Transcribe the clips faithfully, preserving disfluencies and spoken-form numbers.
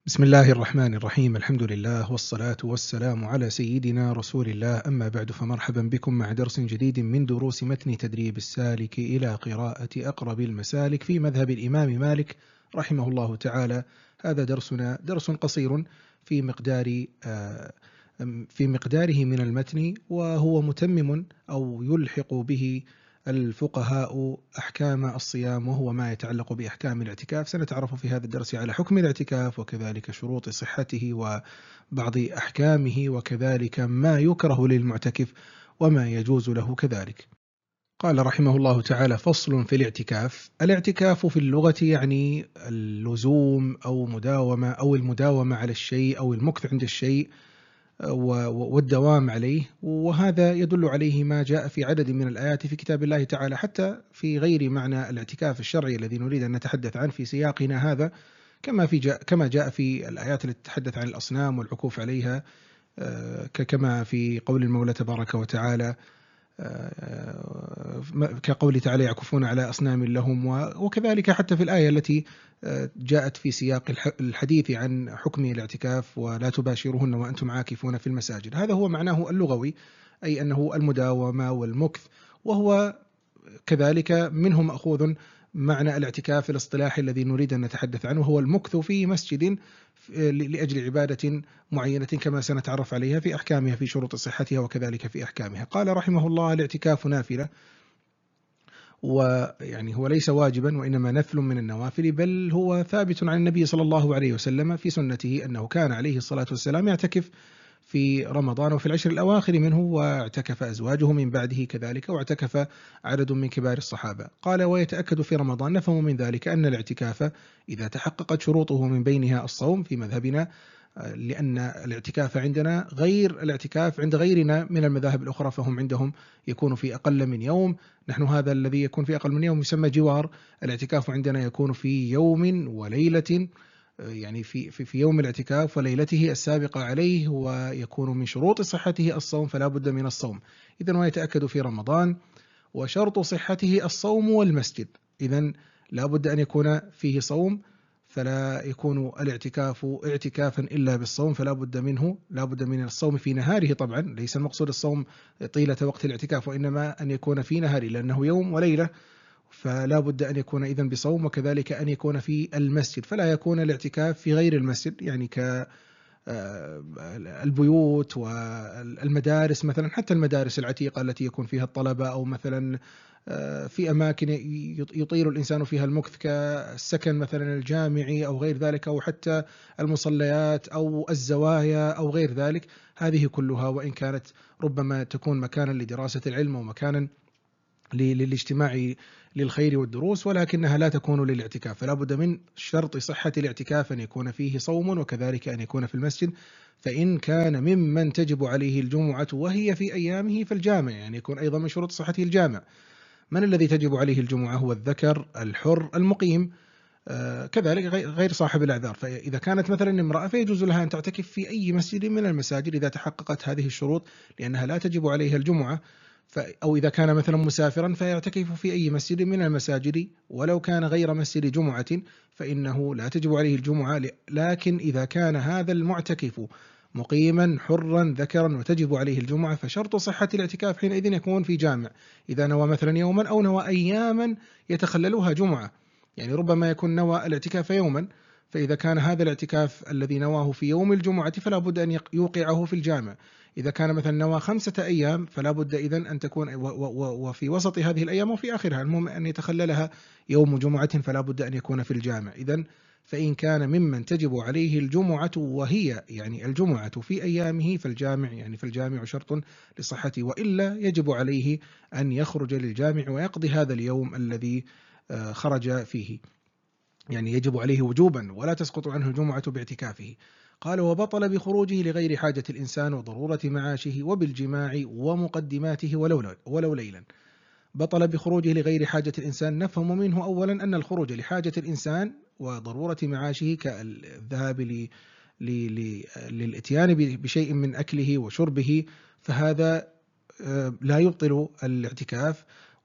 بسم الله الرحمن الرحيم. الحمد لله والصلاة والسلام على سيدنا رسول الله، أما بعد، فمرحبا بكم مع درس جديد من دروس متن تدريب السالك إلى قراءة أقرب المسالك في مذهب الإمام مالك رحمه الله تعالى. هذا درسنا درس قصير في مقدار في مقداره من المتن، وهو متمم أو يلحق به الفقهاء أحكام الصيام، وهو ما يتعلق بأحكام الاعتكاف. سنتعرف في هذا الدرس على حكم الاعتكاف، وكذلك شروط صحته وبعض أحكامه، وكذلك ما يكره للمعتكف وما يجوز له كذلك. قال رحمه الله تعالى: فصل في الاعتكاف. الاعتكاف في اللغة يعني اللزوم أو مداومة أو المداومة على الشيء أو المكث عند الشيء والدوام عليه، وهذا يدل عليه ما جاء في عدد من الآيات في كتاب الله تعالى، حتى في غير معنى الاعتكاف الشرعي الذي نريد أن نتحدث عنه في سياقنا هذا، كما في جاء كما جاء في الآيات التي تتحدث عن الأصنام والعكوف عليها، كما في قول المولى تبارك وتعالى كقول تعالى: يعكفون على أصنام لهم. وكذلك حتى في الآية التي جاءت في سياق الحديث عن حكم الاعتكاف: ولا تباشرهن وأنتم عاكفون في المساجد. هذا هو معناه اللغوي، أي أنه المداومة والمكث، وهو كذلك منه مأخوذ معنى الاعتكاف الاصطلاحي الذي نريد أن نتحدث عنه، هو المكث في مسجد لأجل عبادة معينة، كما سنتعرف عليها في أحكامها في شروط صحتها وكذلك في أحكامها. قال رحمه الله: الاعتكاف نافلة، ويعني هو ليس واجبا وإنما نفل من النوافل، بل هو ثابت عن النبي صلى الله عليه وسلم في سنته أنه كان عليه الصلاة والسلام يعتكف في رمضان وفي العشر الأواخر منه، واعتكف أزواجه من بعده كذلك، واعتكف عدد من كبار الصحابة. قال: ويتأكد في رمضان. نفهم من ذلك أن الاعتكاف إذا تحققت شروطه من بينها الصوم في مذهبنا، لأن الاعتكاف عندنا غير الاعتكاف عند غيرنا من المذاهب الأخرى، فهم عندهم يكون في أقل من يوم، نحن هذا الذي يكون في أقل من يوم يسمى جوار. الاعتكاف عندنا يكون في يوم وليلة، يعني في في في يوم الاعتكاف وليلته السابقة عليه، ويكون من شروط صحته الصوم، فلا بد من الصوم. إذن ويتأكد في رمضان، وشرط صحته الصوم والمسجد، إذن لا بد أن يكون فيه صوم، فلا يكون الاعتكاف اعتكافا إلا بالصوم، فلا بد منه لا بد من الصوم في نهاره. طبعا ليس المقصود الصوم طيلة وقت الاعتكاف، وإنما أن يكون في نهاره، لأنه يوم وليلة، فلا بد أن يكون إذن بصوم، وكذلك أن يكون في المسجد، فلا يكون الاعتكاف في غير المسجد، يعني كالبيوت والمدارس مثلا، حتى المدارس العتيقة التي يكون فيها الطلبة، أو مثلا في أماكن يطيل الإنسان فيها المكث كالسكن مثلا الجامعي أو غير ذلك، أو حتى المصليات أو الزوايا أو غير ذلك. هذه كلها وإن كانت ربما تكون مكانا لدراسة العلم ومكانا للاجتماع للخير والدروس، ولكنها لا تكون للاعتكاف، فلا بد من شرط صحة الاعتكاف أن يكون فيه صوم، وكذلك أن يكون في المسجد. فإن كان ممن تجب عليه الجمعة وهي في أيامه فالجامع، يعني يكون أيضا من شروط صحته الجامع. من الذي تجب عليه الجمعة؟ هو الذكر الحر المقيم، آه كذلك غير صاحب الأعذار. فإذا كانت مثلا امرأة فيجوز لها أن تعتكف في أي مسجد من المساجد إذا تحققت هذه الشروط، لأنها لا تجب عليها الجمعة. أو إذا كان مثلا مسافرا فيعتكف في أي مسجد من المساجد، ولو كان غير مسجد جمعة فإنه لا تجب عليه الجمعة. لكن إذا كان هذا المعتكف مقيما حرا ذكرا وتجب عليه الجمعة، فشرط صحة الاعتكاف حينئذ يكون في جامع، إذا نوى مثلا يوما أو نوى أياما يتخللها جمعة، يعني ربما يكون نوى الاعتكاف يوما، فإذا كان هذا الاعتكاف الذي نواه في يوم الجمعة فلا بد أن يوقعه في الجامع. إذا كان مثلا نوى خمسة أيام فلا بد إذن أن تكون وفي وسط هذه الأيام وفي آخرها، المهم أن يتخللها يوم جمعة، فلا بد أن يكون في الجامع. إذن فإن كان ممن تجب عليه الجمعة وهي يعني الجمعة في أيامه فالجامع، يعني فالجامع شرط لصحته، وإلا يجب عليه أن يخرج للجامع ويقضي هذا اليوم الذي خرج فيه، يعني يجب عليه وجوبا ولا تسقط عنه الجمعة باعتكافه. قال: وبطل بخروجه لغير حاجة الإنسان وضرورة معاشه وبالجماع ومقدماته ولو, ولو ليلا. بطل بخروجه لغير حاجة الإنسان، نفهم منه أولا أن الخروج لحاجة الإنسان وضرورة معاشه كالذهاب ل... ل... ل... للإتيان بشيء من أكله وشربه، فهذا لا يبطل الاعتكاف،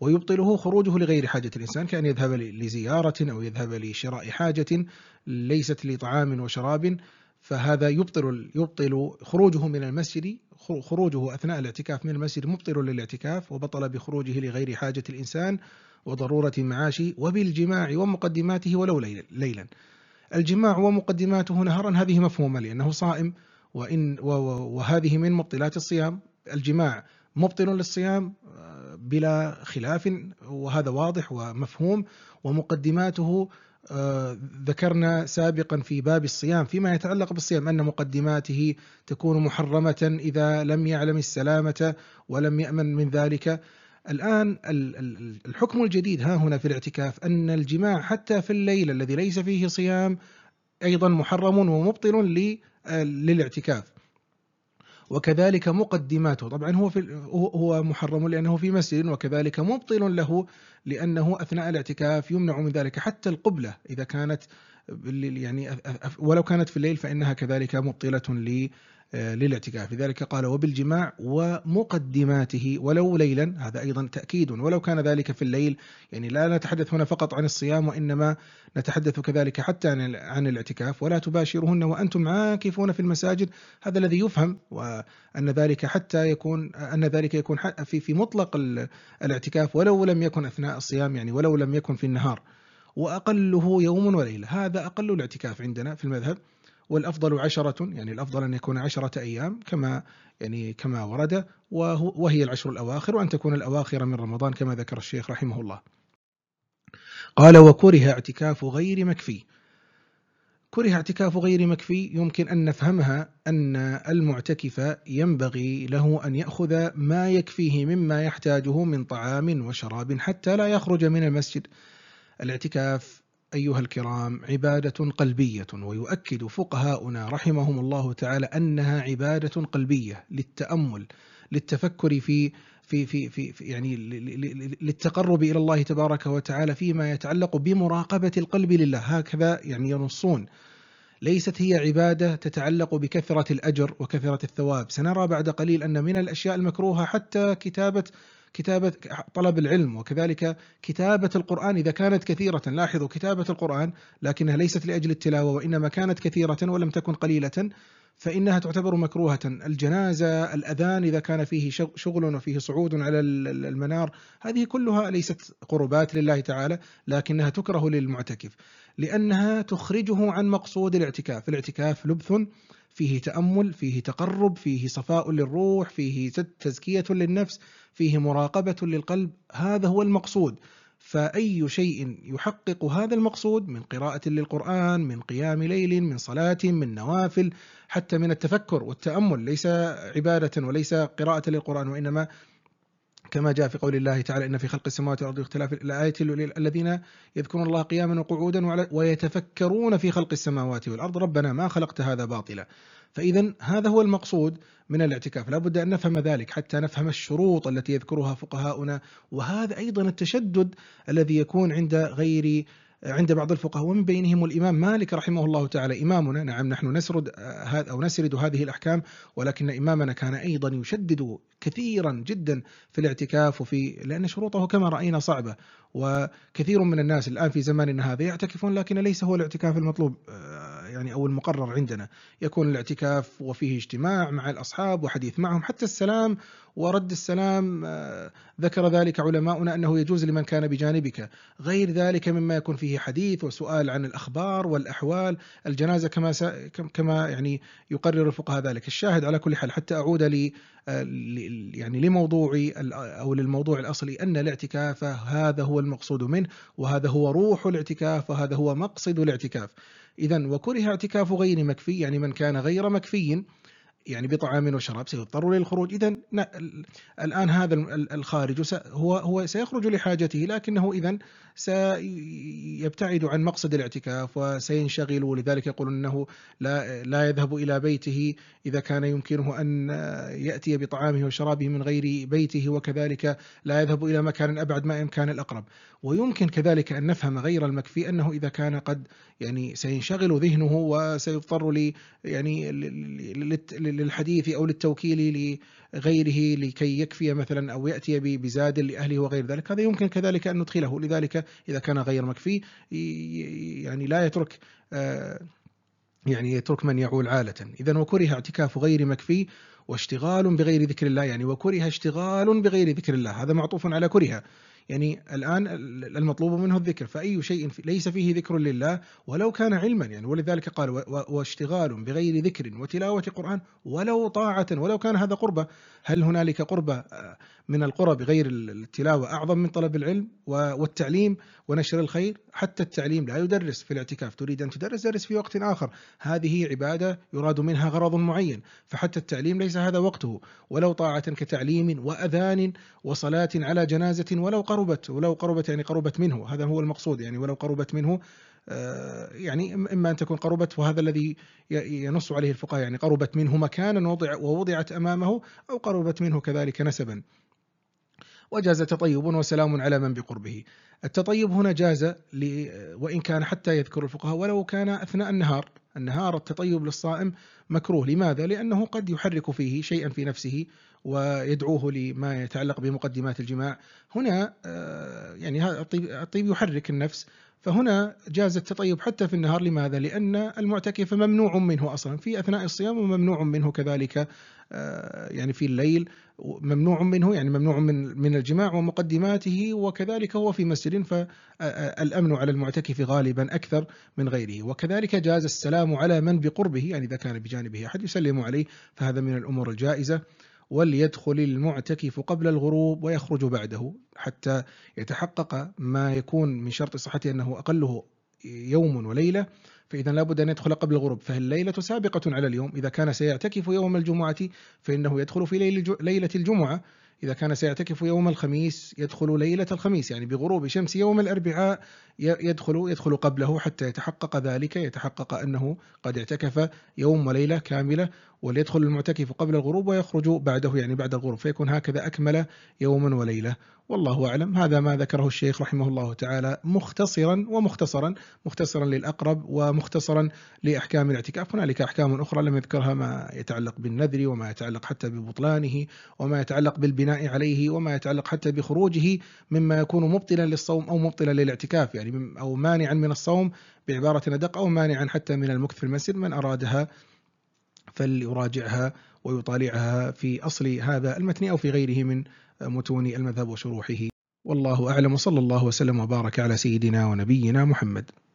ويبطله خروجه لغير حاجة الإنسان، كأن يذهب لزيارة أو يذهب لشراء حاجة ليست لطعام وشراب، فهذا يبطل يبطل خروجه من المسجد، خروجه أثناء الاعتكاف من المسجد مبطل للاعتكاف، وبطل بخروجه لغير حاجة الإنسان وضرورة معاشه. وبالجماع ومقدماته ولو ليلا. الجماع ومقدماته نهارا هذه مفهومة لأنه صائم، وإن وهذه من مبطلات الصيام. الجماع مبطل للصيام بلا خلاف، وهذا واضح ومفهوم. ومقدماته ذكرنا سابقا في باب الصيام فيما يتعلق بالصيام أن مقدماته تكون محرمة إذا لم يعلم السلامة ولم يأمن من ذلك. الآن الحكم الجديد ها هنا في الاعتكاف أن الجماع حتى في الليل الذي ليس فيه صيام أيضا محرم ومبطل للاعتكاف، وكذلك مقدماته. طبعا هو في هو محرم لأنه في مسجد، وكذلك مبطل له لأنه أثناء الاعتكاف يمنع من ذلك. حتى القبلة إذا كانت يعني ولو كانت في الليل فإنها كذلك مبطلة للاعتكاف. لذلك قال وبالجماع ومقدماته ولو ليلا، هذا أيضا تأكيد، ولو كان ذلك في الليل. يعني لا نتحدث هنا فقط عن الصيام، وإنما نتحدث كذلك حتى عن عن الاعتكاف. ولا تباشرهن وأنتم عاكفون في المساجد، هذا الذي يفهم، وأن ذلك حتى يكون أن ذلك يكون في في مطلق الاعتكاف ولو لم يكن أثناء الصيام، يعني ولو لم يكن في النهار. وأقله يوم وليلة، هذا أقل الاعتكاف عندنا في المذهب. والأفضل عشرة، يعني الأفضل أن يكون عشرة أيام كما يعني كما ورد، وهي العشر الأواخر، وأن تكون الأواخر من رمضان كما ذكر الشيخ رحمه الله. قال وكره اعتكاف غير مكفي. كره اعتكاف غير مكفي يمكن أن نفهمها أن المعتكف ينبغي له أن يأخذ ما يكفيه مما يحتاجه من طعام وشراب حتى لا يخرج من المسجد. الاعتكاف أيها الكرام عبادة قلبية، ويؤكد فقهاؤنا رحمهم الله تعالى أنها عبادة قلبية للتأمل، للتفكر في في في في يعني للتقرب إلى الله تبارك وتعالى فيما يتعلق بمراقبة القلب لله، هكذا يعني ينصون. ليست هي عبادة تتعلق بكثرة الأجر وكثرة الثواب. سنرى بعد قليل أن من الأشياء المكروهة حتى كتابة كتابة طلب العلم، وكذلك كتابة القرآن إذا كانت كثيرة. لاحظوا كتابة القرآن لكنها ليست لأجل التلاوة، وإنما كانت كثيرة ولم تكن قليلة فإنها تعتبر مكروهة. الجنازة، الأذان إذا كان فيه شغل وفيه صعود على المنار، هذه كلها ليست قربات لله تعالى، لكنها تكره للمعتكف لأنها تخرجه عن مقصود الاعتكاف. الاعتكاف لبث فيه تأمل، فيه تقرب، فيه صفاء للروح، فيه تزكية للنفس، فيه مراقبة للقلب، هذا هو المقصود. فأي شيء يحقق هذا المقصود من قراءة للقرآن، من قيام ليل، من صلاة، من نوافل، حتى من التفكر والتأمل، ليس عبادة وليس قراءة للقرآن، وإنما كما جاء في قول الله تعالى إن في خلق السماوات والأرض واختلاف الآيات الذين يذكرون الله قياما وقعودا ويتفكرون في خلق السماوات والأرض ربنا ما خلقت هذا باطلا. فإذا هذا هو المقصود من الاعتكاف، لا بد أن نفهم ذلك حتى نفهم الشروط التي يذكرها فقهاؤنا. وهذا أيضا التشدد الذي يكون عند غير عند بعض الفقهاء، ومن بينهم الإمام مالك رحمه الله تعالى إمامنا. نعم نحن نسرد هذا أو نسرد هذه الأحكام، ولكن إمامنا كان أيضا يشدد كثيرا جدا في الاعتكاف، وفي لأن شروطه كما رأينا صعبة. وكثير من الناس الآن في زماننا هذا يعتكفون، لكن ليس هو الاعتكاف المطلوب يعني أو المقرر عندنا. يكون الاعتكاف وفيه اجتماع مع الأصحاب وحديث معهم، حتى السلام ورد السلام ذكر ذلك علماؤنا أنه يجوز لمن كان بجانبك. غير ذلك مما يكون فيه حديث وسؤال عن الأخبار والأحوال، الجنازة كما كما يعني يقرر الفقهاء ذلك. الشاهد على كل حال، حتى أعود لي يعني لموضوعي أو للموضوع الأصلي، أن الاعتكاف هذا هو المقصود منه، وهذا هو روح الاعتكاف، وهذا هو مقصد الاعتكاف. إذن وكره اعتكاف غير مكفي، يعني من كان غير مكفي يعني بطعام وشراب سيضطر للخروج. إذن الآن هذا الخارج هو هو سيخرج لحاجته، لكنه إذن سيبتعد عن مقصد الاعتكاف وسينشغل. ولذلك يقول أنه لا لا يذهب إلى بيته إذا كان يمكنه أن يأتي بطعامه وشرابه من غير بيته، وكذلك لا يذهب إلى مكان أبعد ما إمكان الأقرب. ويمكن كذلك أن نفهم غير المكفي أنه إذا كان قد يعني سينشغل ذهنه وسيضطر لي يعني للحديث أو للتوكيل لغيره لكي يكفي مثلا أو يأتي بزاد لأهله وغير ذلك، هذا يمكن كذلك أن ندخله. لذلك إذا كان غير مكفي يعني لا يترك يعني يترك من يعول عالة. إذن وكره اعتكاف غير مكفي واشتغال بغير ذكر الله، يعني وكره اشتغال بغير ذكر الله، هذا معطوف على كره. يعني الآن المطلوب منه الذكر، فأي شيء ليس فيه ذكر لله ولو كان علما يعني، ولذلك قال واشتغال بغير ذكر وتلاوة قرآن ولو طاعة ولو كان هذا قربة. هل هنالك قربة من القرب غير التلاوة أعظم من طلب العلم والتعليم ونشر الخير؟ حتى التعليم لا يدرس في الاعتكاف، تريد أن تدرس درس في وقت آخر، هذه عبادة يراد منها غرض معين، فحتى التعليم ليس هذا وقته. ولو طاعة كتعليم وأذان وصلاة على جنازة ولو قربت، ولو قربت يعني قربت منه، هذا هو المقصود يعني ولو قربت منه، يعني إما أن تكون قربت وهذا الذي ينص عليه الفقهاء، يعني قربت منه مكانا ووضع ووضعت أمامه، أو قربت منه كذلك نسبا. وجاز تطيب وسلام على من بقربه. التطيب هنا جاز وإن كان حتى يذكر الفقهاء ولو كان أثناء النهار. النهار التطيب للصائم مكروه، لماذا؟ لأنه قد يحرك فيه شيئا في نفسه ويدعوه لما يتعلق بمقدمات الجماع. هنا يعني الطيب يحرك النفس، فهنا جاز التطيب حتى في النهار. لماذا؟ لأن المعتكف ممنوع منه أصلا في أثناء الصيام، وممنوع منه كذلك يعني في الليل، ممنوع منه يعني ممنوع من من الجماع ومقدماته، وكذلك هو في مسجد، فالأمن على المعتكف غالبا أكثر من غيره. وكذلك جاز السلام على من بقربه، يعني إذا كان بجانبه أحد يسلم عليه، فهذا من الأمور الجائزة. وليدخل المعتكف قبل الغروب ويخرج بعده حتى يتحقق ما يكون من شرط صحته أنه أقله يوم وليلة، فإذا لابد أن يدخل قبل الغروب، فالليلة سابقة على اليوم. إذا كان سيعتكف يوم الجمعة فإنه يدخل في ليلة الجمعة، إذا كان سيعتكف يوم الخميس يدخل ليلة الخميس، يعني بغروب شمس يوم الأربعاء يدخل يدخل قبله حتى يتحقق ذلك، يتحقق أنه قد اعتكف يوم وليلة كاملة. وليدخل المعتكف قبل الغروب ويخرج بعده، يعني بعد الغروب، فيكون هكذا أكمل يوما وليلة. والله أعلم. هذا ما ذكره الشيخ رحمه الله تعالى مختصرا ومختصرا، مختصرا للأقرب ومختصرا لأحكام الاعتكاف. هنالك أحكام أخرى لم يذكرها، ما يتعلق بالنذر وما يتعلق حتى ببطلانه وما يتعلق بالبناء عليه وما يتعلق حتى بخروجه مما يكون مبطلا للصوم أو مبطلا للاعتكاف، يعني أو مانعا من الصوم بعبارة أدق، أو مانعا حتى من المكث في المسجد. من أرادها فليراجعها ويطالعها في أصل هذا المتن أو في غيره من متون المذهب وشروحه. والله أعلم، وصلى الله وسلم وبارك على سيدنا ونبينا محمد.